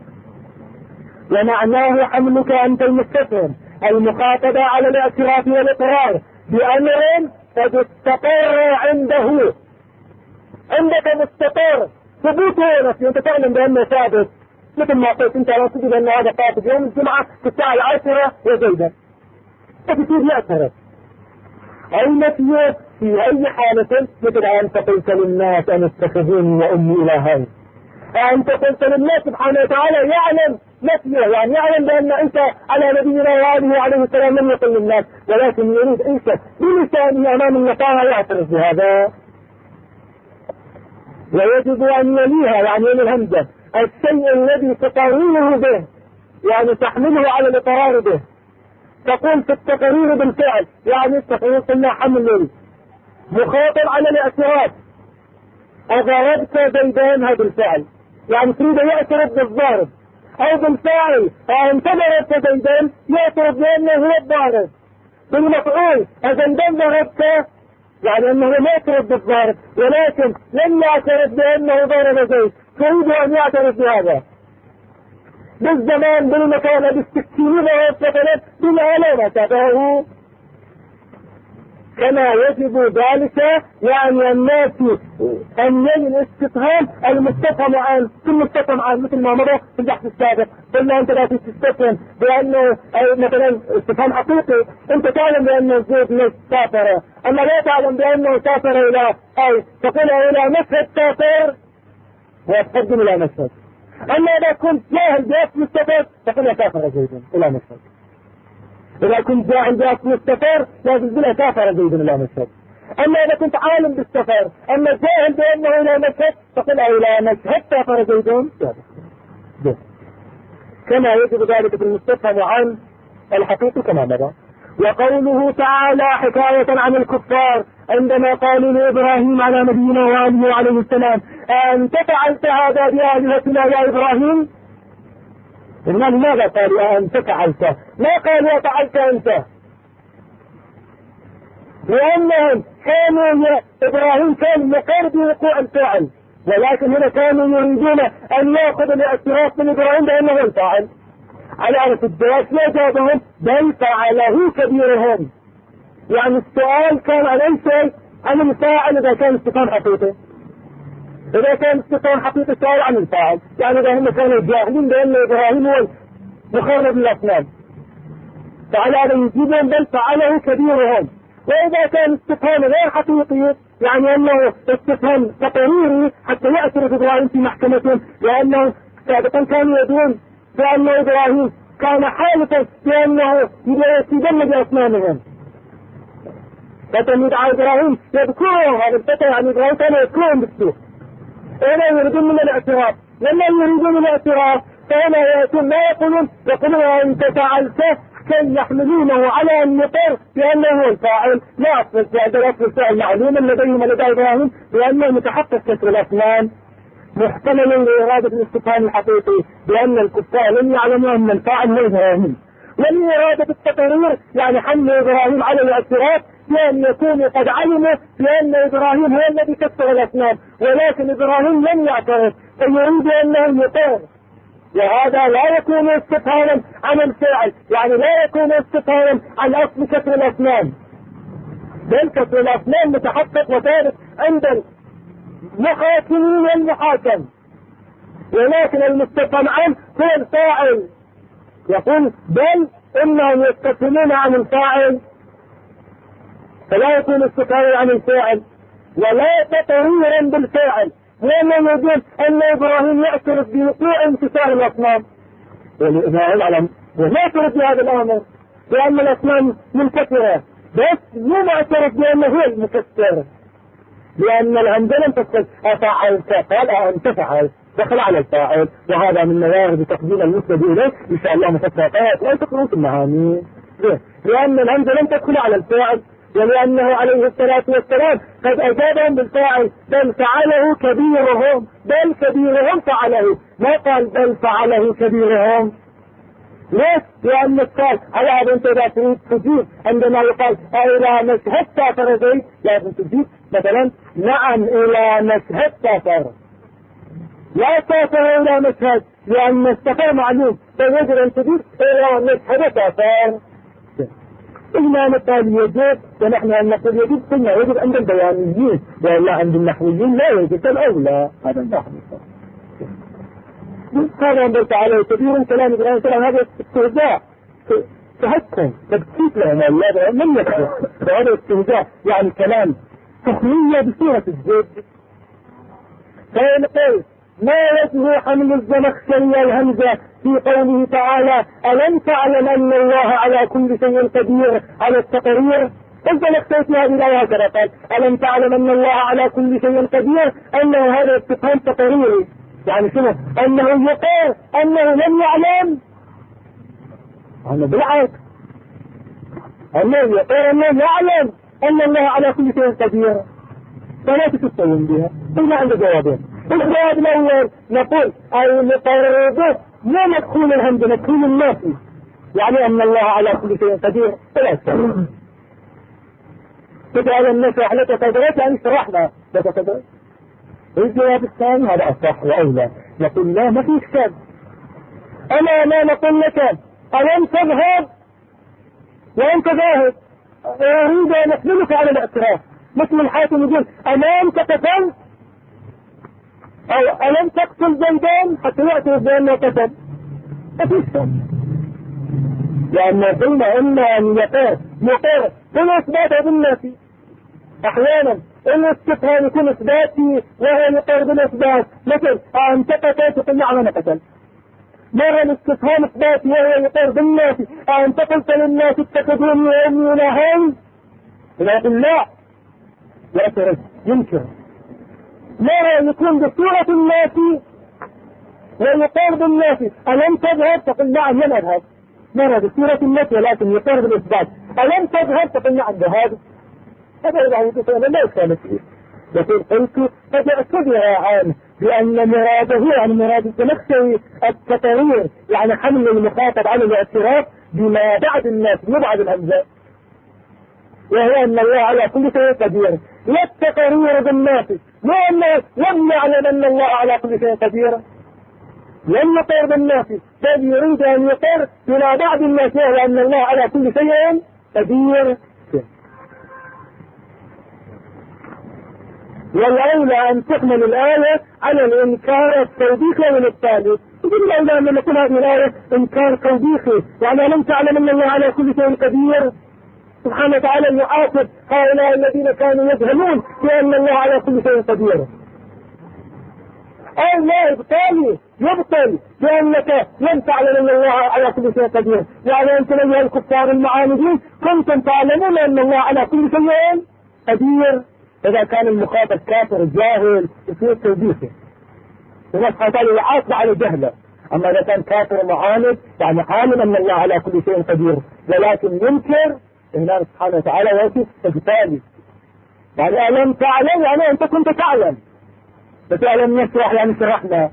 S1: ومعناه حملك أنت المستفهم المخاطبة على الاعتراف والإقرار بأمر قد استقر عنده، عندك مستقر ثبوته نفسي، أنت تعلم بأنه ثابت، مثل ما قلت أنت لو تجد أن هذا ثابت يوم الجمعة في الساعة 10 وزيدا فتسير يعترف. أي نفيه في أي حالة مثل أن قلت للناس أن اتخذوني وأمي إلهين، أنت قلت للناس سبحانه وتعالى يعلم نفيه، يعني يعلم بأن أنت على نبينا وآله عليه السلام لم يقل للناس، ولكن يريد أنت بلسانه أمام النصارى يعترف بهذا. ويجب أن يليها يعني الهمزة الشيء الذي تقرره به، يعني تحمله على الإقرار به. تقول في التقرير بالفعل، يعني التقرير قلنا حمل مخاطب على الاعتراف. أضربت زيدان هذا الفعل، يعني تريد يعترف بالضارب أو بالفاعل، فأنت ضربت زيدان يعترف بأنه هو الضارب. بالمفعول زيدان ضربته، يعني أنه ما يعترف بالضارب، ولكن لم يعترف بأنه ضرب زيد، تريد أن يعترف بهذا. بالزمان بالمكان بالسكين والسفلات بالعلامة تبعه. كما يجب ذلك يعني الناس أن يلي الاستفهام المستفهم عن كل مستفهم عن مثل ما مضى في البحث السابق. قلنا أنت لا تستفهم بأنه مثلا استفهام حقيقي، أنت تعلم بأنه زيد ليس سافر، أما لا تعلم بأنه سافر إلى أي تقول إلى مشهد سافر وتقدم إلى مشهد. أما إذا كنت جاهل بأسم السفر تقول سافر زيد إلى مشهد. إذا كنت جاهل بأسم السفر لازم تقول سافر زيد إلى مشهد. أما إذا كنت عالم بالسفر أما جاهل بأنه إلى مشهد تقول إلى مشهد سافر زيد. كما يجب ذلك في المستفهم عن الحقيقي كما مضى. وقوله تعالى حكاية عن الكفار عندما قالوا لإبراهيم على نبينا وآله عليه السلام أنت فعلت هذا بآلهتنا يا إبراهيم؟ لماذا قالوا أنت فعلت؟ ما قالوا فعلت أنت، لأنهم كانوا إبراهيم كان مقر بوقوع الفعل، ولكن هنا كانوا يريدون أن يأخذ الاعتراف من إبراهيم بأنه الفاعل. على أن الدراسة لا جابهم بل فعله كبيرهم، يعني السؤال كان عن أي شيء عن الفاعل إذا كان استفهام حقيقي. إذا كان استفهام حقيقي السؤال عن الفاعل، يعني إذا هم كانوا جاهلين بأن إبراهيم هو مخرب الأصنام فعلى أن يجيبهم بل فعله كبيرهم. وإذا كان استفهام غير حقيقي يعني أنه استفهام تقريري حتى يعترف إبراهيم في محكمتهم، لأنه سابقا كانوا يدون بأن إبراهيم كان حالفا بأنه يدمج أصنامهم، فتن يدعى إبراهيم يذكرهم هذا الفتى، يعني إبراهيم كان يذكرهم بالسوء. هنا يريدون من الاعتراف، لما يريدون الاعتراف فهنا يأتون ما يقولون أنت فعلته كي يحملونه على النطر بأنه هو الفاعل. لا أصل الفعل، أصل الفعل معلوما لديهم لدى إبراهيم بأنه متحقق كسر الأسنان محتمل لإرادة الاستفهام الحقيقي، بأن الكفار لم يعلموا أن الفاعل هو إبراهيم. ولم إرادة التقرير يعني حمل إبراهيم على الاعتراف بأن يكونوا قد علموا بأن إبراهيم هو الذي كسر الأسنان، ولكن إبراهيم لم يعترف فيريد أنه يطير. وهذا لا يكون استفهاما عن الفعل، يعني لا يكون استفهاما عن أصل كسر الأسنان، بل كسر الأسنان متحقق وثابت عند المحاكمين والمحاكم، ولكن المستفهم عنه هو الفاعل. يقول بل إنهم يستفهمون عن الفاعل، فلا يكون استفهاما عن الفاعل ولا تقريرا بالفاعل، لأنه يقول أن إبراهيم يعترف بوقوع انتصار الأصنام. والإبراهيم علم وما ترد هذا الأمر لأن الأصنام منكسرة، بس مو معترف بأنه هو المكسر، لأن الهمزة لم تقل أفعل فقال أنت فعل، دخل على الفاعل، وهذا من موارد تقديم المسند إليه إن شاء الله مفسرات لا تقرون في المعاني، لأن الهمزة لم تدخل على الفاعل، ولأنه عليه الصلاة والسلام قد أجابهم بالفاعل بل فعله كبيرهم، بل كبيرهم فعله، ما قال بل فعله كبيرهم. ليش؟ لأن السؤال على هذا أنت إذا تريد تجيب عندما يقال إلى مشهد سافر زيد لازم تجيب مثلا نعم إلى مشهد سافر، لا سافر إلى مشهد لأن السفر معلوم، فيجب أن تجيب إلى مشهد سافر. إلا مثال يجب، ونحن أن نقول يجب قلنا يجب عند البيانيين، وإلا عند النحويين لا يجب الأولى. هذا النحو هذا أنبرت عليه كبير كلام إبراهيم السلام، هذا استهزاء تهكم تبكيت لهم الله من يكفر، وهذا استهزاء يعني كلام سخرية بصورة الزيت. فيقول ما وجه حمل الزمخشري الهمزة في قوله تعالى ألم تعلم أن الله على كل شيء قدير على التقرير؟ الزمخشري في هذه الآية هكذا قال ألم تعلم أن الله على كل شيء قدير، أنه هذا استفهام تقريري، يعني شنو؟ أنه يقول أنه لم يعلم، أنه بالعكس أنه يقول أنه يعلم أن الله على كل شيء قدير، فلا تستوون بها. إلا عند جوابين. الجواب الأول نقول المقررات لا مدخول الهمزة، مدخول النافي، يعني أن الله على كل شيء قدير فلا يستوون. فجعل النفع لك قدرات يعني شرحنا لك قدرات. الجواب الثاني هذا أصح وأولى، نقول لا ما في إشكال. أنا ما نقول لك ألم تذهب وأنت ذاهب، أريد أن أحملك على الاعتراف، مثل الحاكم يقول أمامك قتلت أو ألم تقتل زيدان حتى يعترف بأنه قتل، ما في إشكال. لأن قلنا إما أن يقول مقر كل إثباته بالنفي، أحيانا الاستفهام يكون إثباتي وهو يقر بالإثبات، مثل أنت قتلت تقول نعم أنا قتلت. مرة الاستفهام إثباتي وهو يقر بالنفي، أنت قلت للناس اتخذوني وأمي إلهين، لكن لا يعترف ينكر. مرة يكون بصورة النافي ويقر بالنافي، ألم تذهب تقول نعم لم أذهب. مرة بصورة النفي ولكن يقر بالإثبات، ألم تذهب تقول نعم ذهب. هذا يعني يقول لا يكون فيه. يقول قلت فتعتبر عنه بأن مراده يعني مراد الزمخشري التقرير، يعني حمل المخاطب على الاعتراف بما بعد الناس يبعد الهمزة، وهو أن الله على كل شيء قدير، لا التقرير بالناس، لا أنه لم يعلم أن الله على كل شيء قدير، لم يقر بالناس، بل يريد أن يقر بما بعد الناس وهو أن الله على كل شيء قدير. والأولى أن تحمل الآية على الإنكار التوبيخي والتالي. يقول الأولى أن نكون هذه الآية إنكار توبيخي، يعني لم تعلم أن الله على كل شيء قدير، سبحانه وتعالى يعاقب هؤلاء الذين كانوا يجهلون بأن الله على كل شيء قدير. أو لا إبطالي يبطل بأنك لم تعلم أن الله على كل شيء قدير، يعني أنتم أيها الكفار المعاندين كنتم تعلمون أن الله على كل شيء قدير. إذا كان المخاطب كافر جاهل يصير توبيخه، الله سبحانه وتعالى يعاقب على جهله. أما إذا كان كافر معاند يعني عالم أن الله على كل شيء قدير ولكن ينكر، الله سبحانه وتعالى يوصف إبطالي، يعني ألم تعلم يعني أنت كنت تعلم، فتعلم نشرح يعني شرحنا،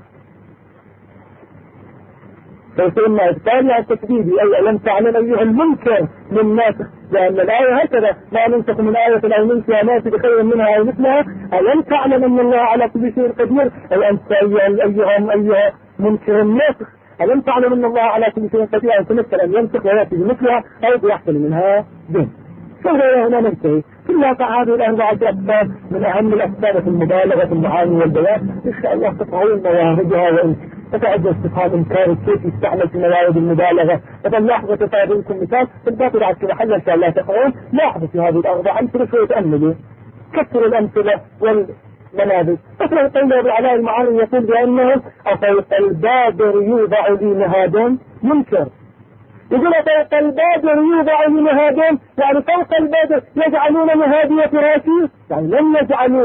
S1: فيصيرنا إبطالي يعني تكذيبي، أي ألم تعلم أيها المنكر من ناسخ، لأن الآية هكذا لا ننسخ من آية أو ننسى ناس بخير منها أو مثلها، ألم تعلم أن الله على كل شيء قدير، أي أنت أيها منكر الناسخ، ألم تعلم أن الله على كل شيء قدير، أن تمثل أن ينسخ ويأتي بمثلها أو بيحصل منها دين. فهذا هنا ننتهي. كل هذه الأربعة أسباب من أهم الأسباب في المبالغة في المعاني والبيان، إن شاء الله تفعلون مواردها، وإن تتعدى استفهام إنكار كيف يستعمل في موارد المبالغة. فلاحظ وتتابعكم مثال في الباطل على كل حل إن شاء الله تفعلون. لاحظوا في هذه الأربعة أمثلة وتأملوا، كثروا الأمثلة والمنابذ. مثلا قيل أبو العلاء المعاري يقول بأنه أفوق البادر يوضع لي مهاد منكر، يقول فوق البادر يوضع لمهادين، يعني فوق البادر يجعلون مهادي فراشي، يعني لم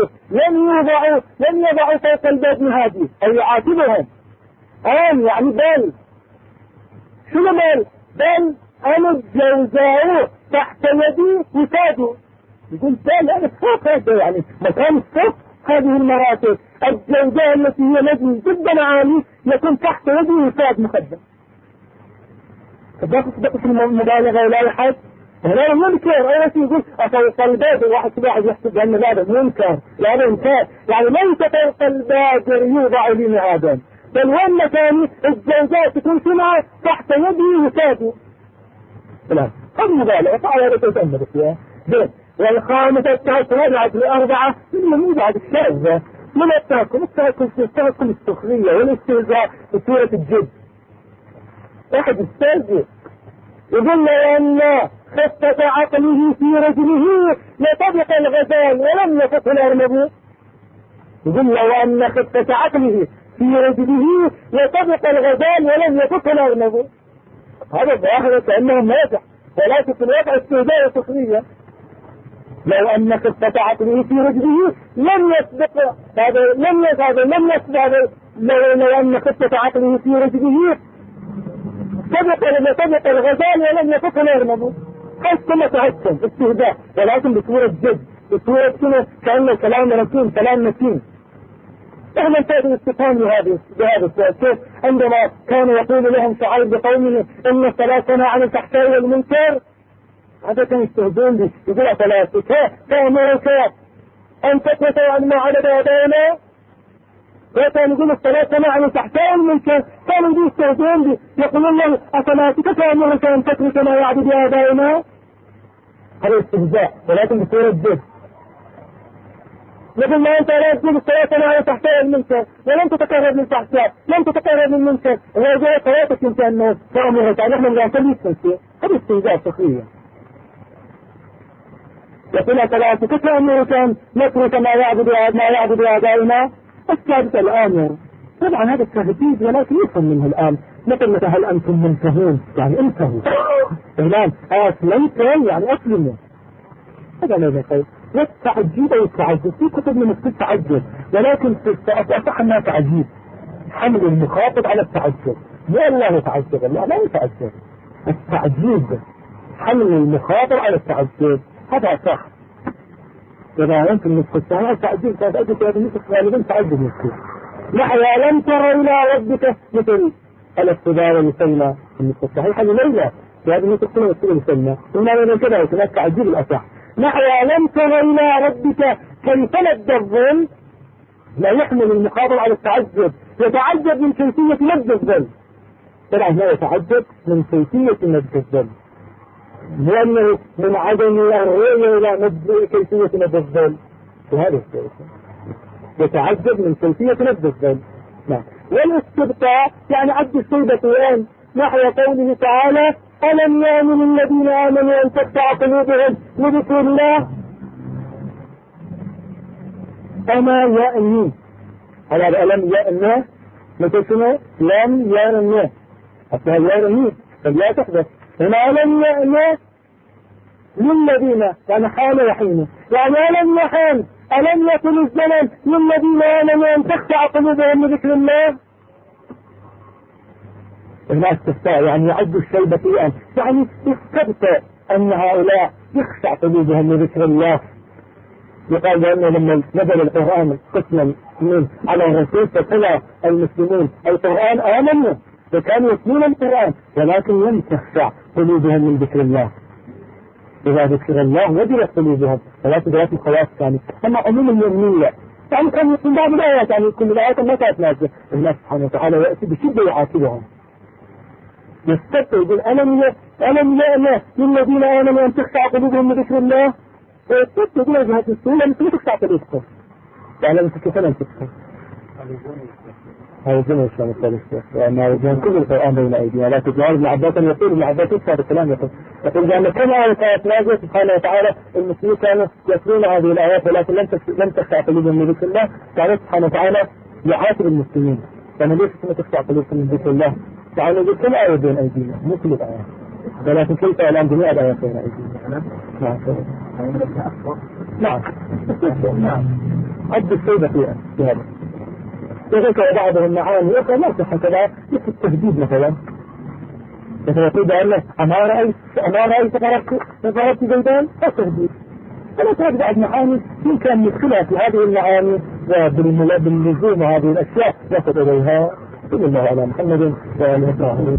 S1: يضعوا فوق الباد مهادي أو يعاتبهم. يعني بل شنو بل أنا الجوزاء تحت يدي وسادوا. يقول بل أنا فوق هذا، يعني مكان فوق هذه المراتب. الجوزاء التي هي نجم جدا عالي يكون تحت يدي وساد مقدم. فبقى في المبالغة ولا يحد هنا منكر. أي شيء يقول فوق البادر، واحد يحسب أن هذا منكر، لا هذا إنكار، يعني ليس فوق البادر يوضع لمهادين، بل وين مكاني الجوزاء تكون سمعة تحت يدي وسادي. لا هذه مبالغة فعلا لا تتأمل فيها. والخامسة التهكم العدل 4 من بعد الشاذة من التهكم السخرية والاستهزاء في سورة الجد. واحد استهزئ يقول له أن خفة عقله في رجله لطبق الغزال ولم يفقه الأرنب. يقول له أن خفة عقله في رجله لطبق الغزال ولم يفقه الأرنب. هذا الظاهر كأنه مازح، ولكن في الواقع استهزاء سخرية. لو أن خفة عقله في رجله لم يسبق هذا، لو أن خفة عقله في رجله سبق الغزال ولم يفقه الأرنب. حيث كما تهكم استهزاء، ولكن بصورة جد، بصورة كأن الكلام نسيم، كلام نسيم. احنا انتهت الاستفهام بهذا السؤال. كيف عندما كان يقول لهم شعيب بقومه إن صلاتنا عن الفحشاء والمنكر، هذا كان يستهزئون به. يقول صلاتك كأمرك أن تترك عن ما عدد آبائنا، وكان يقول الصلاتنا عن الفحشاء والمنكر، كانوا يستهزئون به. يقولون له أصلاتك كأمرك أن تترك ما يعبد آبائنا. هذا استهزاء ولكن بصورة جد. مثل ما أنت لا تقول الصلاتنا عن الفحشاء والمنكر ولم تتقرب من الفحشاء، لم تتقرب من المنكر، وجاء صلاتك انت أنه كأمرك، يعني نحن لا نسلم. هذا استهزاء سخرية. يقول صلاتك كأمرك أن نترك ما يعبد آبائنا. الثالث الآمر، طبعا هذا التهديد ولكن يفهم منه الآن. مثل هل أنتم منتهون، يعني انتهوا الآن. أسلمتم يعني أسلموا. هذا ماذا خير؟ والتعجيب أو التعجب في كتب من التعجب، ولكن أصح أنها تعجيب، حمل المخاطب على التعجب. لا الله يتعجب، الله لا يتعجب. التعجيب حمل المخاطب على التعجب، هذا صح. إذا أنت النسخ الثانية التعجيب كانت أجل في هذا النسخ غالبا تعجب نسخ. نحيا لم تر إلى ربك مثل الاستدار والسلمى. النسخ الصحيحة لليلة في هذا النسخ كله والسلمى، ثم من كذا وكذا تعجيب الأصح. نحيا لم تر إلى ربك كيف مد الظل، لا يحمل المخاطب على التعجب، يتعجب من كيفية مد الظل. طبعا لا يتعجب من كيفية مد الظل، لأنه من عدم الرؤية إلى مد كيفية مد الظل. وهذا الشيء يتعجب من كيفية مد الظل. نعم. والاستبقاء يعني عد السيدة الآن نحو قوله تعالى ألم يأمن الذين آمنوا أن تخشع قلوبهم لذكر الله. أما يأمن هذا ألم يأمن مثل شنو؟ لم يأمن أصلا يأمن فلا تحدث هنا. ألم يأمن للذين يعني حال يحين، يعني ألم يحين، ألم يكن الزمن للذين آمنوا أن تخشع قلوبهم لذكر الله. هنا استفتاء يعني يعد الشيء بطيئا، يعني استبطأ أن هؤلاء يخشع قلوبهم لذكر الله. يقال لأنه لما نزل القرآن قسما من على الرسول فطلع المسلمون القرآن آمنوا وكانوا يتلون القرآن، ولكن لم تخشع قلوبهم من ذكر الله. إذا ذكر الله وجلت قلوبهم، ولكن ذات الخلاص كانت أما عموم اليومية، يعني كان يكون بعض الآيات، يعني كل الآيات ما كانت نازلة. الله سبحانه وتعالى يأتي بشدة يعاتبهم. يستبقى يقول ألم يأمن للذين آمنوا أن تخشع قلوبهم لذكر الله. ويستبقى يقول هذه السورة لم تخشع قلوبكم، يعني لم تكن فلن تخشع. هذا جمع الإسلام الثالث، وأن يجعل كل القرآن بين أيدينا. لا تجعل ابن عباس يقول ابن عباس يكفى بالكلام يقول بأن كل آيات نازلة سبحانه وتعالى المسلمين كانوا يتلون هذه الآيات ولكن لم تخشع قلوبهم من ذكر الله. تعالى سبحانه وتعالى يعاتب المسلمين، فأنا ليش ما تخشع قلوبكم من ذكر الله؟ تعالى يقول كل آية بين أيدينا مو كل الآيات. ولكن كيف الآن جميع الآيات بين أيدينا؟ نعم نعم عد السيدة في هذا وذكر بعضهم معاني أخرى لا صح كذا مثل التهديد مثلا يقول بأنه أما رأيت ضربت زيدان التهديد أنا تعرف بعض معاني يمكن مشكلة في هذه المعاني وباللزوم هذه الأشياء نصل إليها صلى الله على محمد وعلى آله